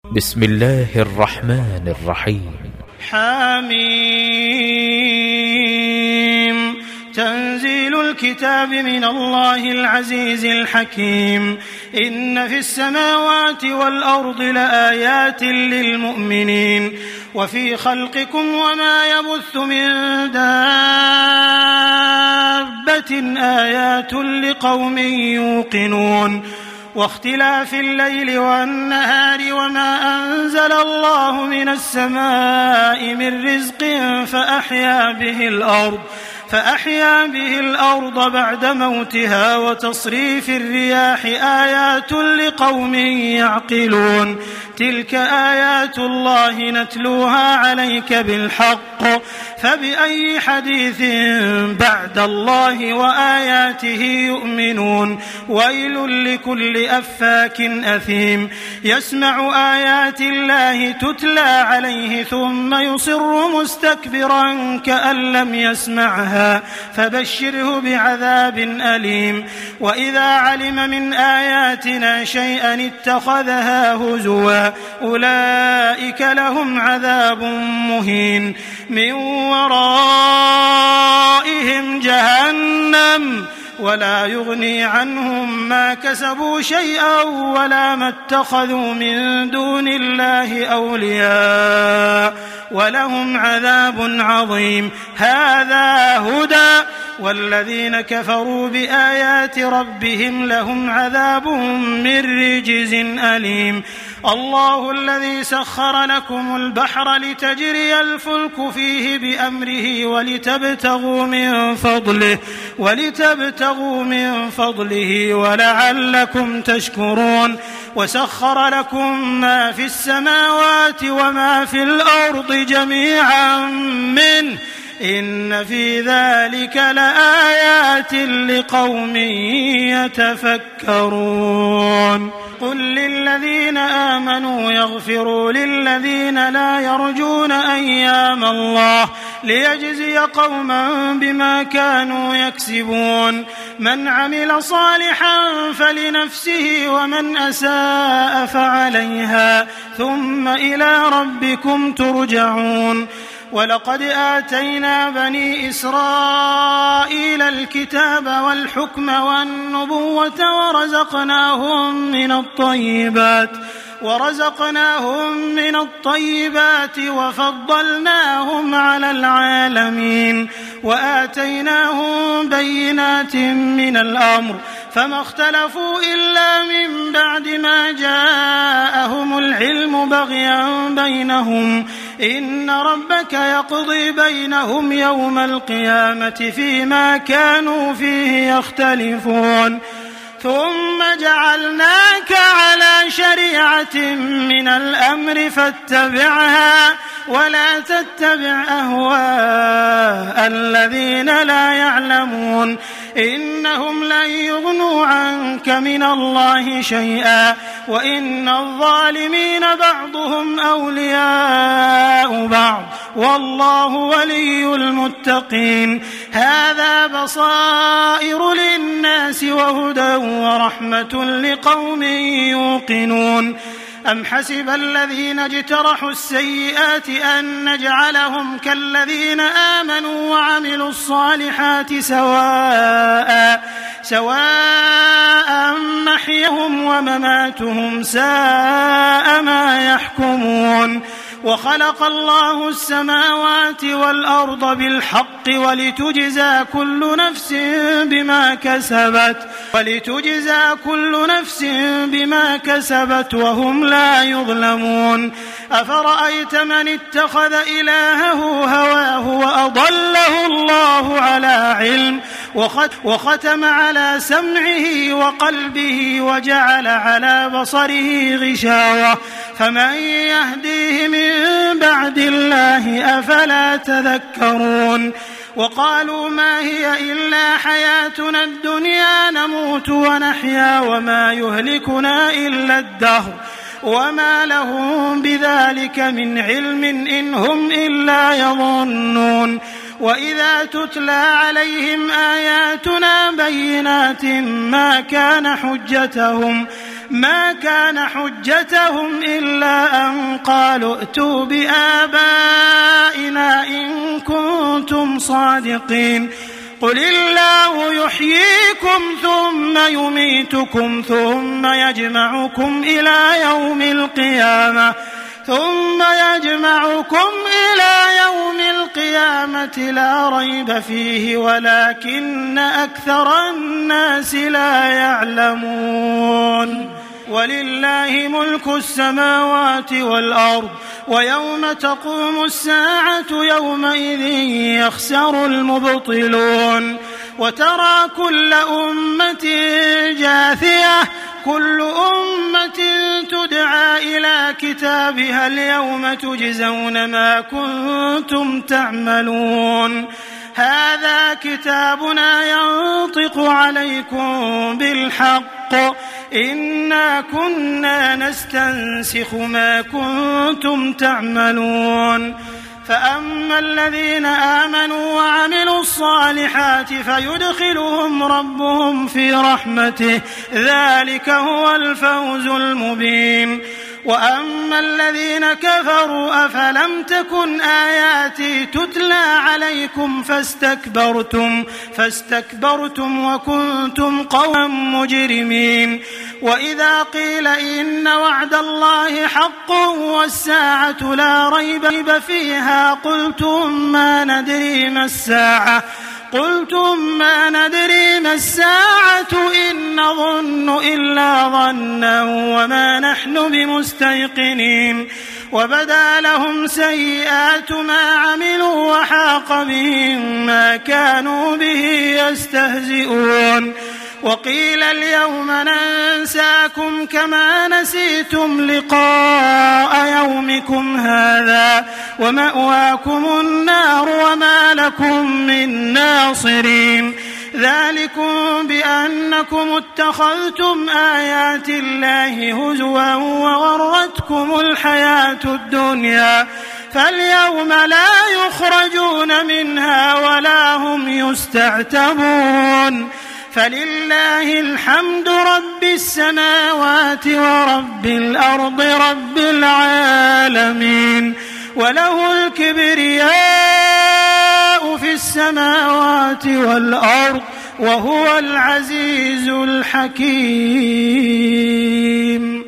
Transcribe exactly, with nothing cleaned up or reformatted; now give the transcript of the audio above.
بسم الله الرحمن الرحيم. حميم. تنزيل الكتاب من الله العزيز الحكيم. إن في السماوات والأرض لآيات للمؤمنين وفي خلقكم وما يبث من دابة آيات لقوم يوقنون واختلاف الليل والنهار وما أنزل الله من السماء من رزق فأحيا به الأرض فأحيا به الأرض بعد موتها وتصريف الرياح آيات لقوم يعقلون. تلك آيات الله نتلوها عليك بالحق فبأي حديث بعد الله وآياته يؤمنون. ويل لكل أفاك أثيم يسمع آيات الله تتلى عليه ثم يصر مستكبرا كأن لم يسمعها فبشره بعذاب أليم. وإذا علم من آياتنا شيئا اتخذها هزوا أولئك لهم عذاب مهين من ورائهم جهنم ولا يغني عنهم ما كسبوا شيئا ولا ما اتخذوا من دون الله أولياء ولهم عذاب عظيم. هذا هدى والذين كفروا بآيات ربهم لهم عذاب من رجز أليم. الله الذي سخر لكم البحر لتجري الفلك فيه بأمره ولتبتغوا من فضله ولتبتغوا من فضله ولعلكم تشكرون. وسخر لكم ما في السماوات وما في الأرض جميعا منه إن في ذلك لآيات لقوم يتفكرون. قل للذين آمنوا يغفروا للذين لا يرجون أيام الله ليجزي قوما بما كانوا يكسبون. من عمل صالحا فلنفسه ومن أساء فعليها ثم إلى ربكم ترجعون. ولقد آتينا بني إسرائيل الكتاب والحكم والنبوة ورزقناهم من الطيبات ورزقناهم من الطيبات وفضلناهم على العالمين وآتيناهم بينات من الأمر فما اختلفوا إلا من بعد ما جاءهم العلم بغيا بينهم. إن ربك يقضي بينهم يوم القيامة فيما كانوا فيه يختلفون. ثم جعلناك على شريعة من الأمر فاتبعها ولا تتبع أهواء الذين لا يعلمون إنهم لن يغنوا عنك من الله شيئا وإن الظالمين بعضهم أولياء بعض والله ولي المتقين. هذا بصائر للناس وهدى ورحمة لقوم يوقنون. أم حسب الذين اجترحوا السيئات أن نجعلهم كالذين آمنوا وعملوا الصالحات سواء سواء محيهم ومماتهم ساء ما يحكمون. وخلق الله السماوات والأرض بالحق ولتجزى كل نفس بما كسبت ولتجزى كل نفس بما كسبت وهم لا يظلمون. أفرأيت من اتخذ إلهه هواه وأضله الله على علم وختم على سمعه وقلبه وجعل على بصره غشاوة فمن يهديه من بعد الله أفلا تذكرون. وقالوا ما هي إلا حياتنا الدنيا نموت ونحيا وما يهلكنا إلا الدهر وما لهم بذلك من علم إن هم إلا يظنون. وإذا تتلى عليهم آياتنا بينات ما كان حجتهم ما كان حجتهم إلا قالوا ائتوا بآبائنا إن كنتم صادقين قل الله يحييكم ثم يميتكم ثم يجمعكم إلى يوم القيامة ثم يجمعكم إلى يوم القيامة لا ريب فيه ولكن أكثر الناس لا يعلمون ولله ملك السماوات والأرض ويوم تقوم الساعة يومئذ يخسر المبطلون وترى كل أمة جاثية كل أمة تدعى إلى كتابها اليوم تجزون ما كنتم تعملون هذا كتابنا ينطق عليكم بالحق إنا كنا نستنسخ ما كنتم تعملون فأما الذين آمنوا وعملوا الصالحات فيدخلهم ربهم في رحمته ذلك هو الفوز المبين وأما الذين كفروا أفلم تكن آياتي تتلى عليكم فاستكبرتم فاستكبرتم وكنتم قوما مجرمين وإذا قيل إن وعد الله حق والساعة لا ريب فيها قلتم ما ندري ما الساعة قلتم ما ندري ما الساعة إن نظن إلا ظنا وما نحن بمستيقنين وبدا لهم سيئات ما عملوا وحاق بهم ما كانوا به يستهزئون وقيل اليوم ننساكم كما نسيتم لقاء يومكم هذا ومأواكم النار وما لكم من ناصرين ذلكم بأنكم اتخذتم آيات الله هزوا وغرتكم الحياة الدنيا فاليوم لا يخرجون منها ولا هم يستعتبون فلله الحمد رب السماوات ورب الأرض رب العالمين وله الكبرياء في السماوات والأرض وهو العزيز الحكيم